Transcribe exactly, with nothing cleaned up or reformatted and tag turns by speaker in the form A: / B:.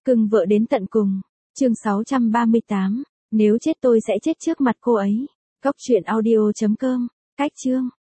A: Cưng vợ đến tận cùng. Chương sáu trăm ba mươi tám. Nếu chết tôi sẽ chết trước mặt cô ấy. Cóc truyện audio chấm com. Cách chương.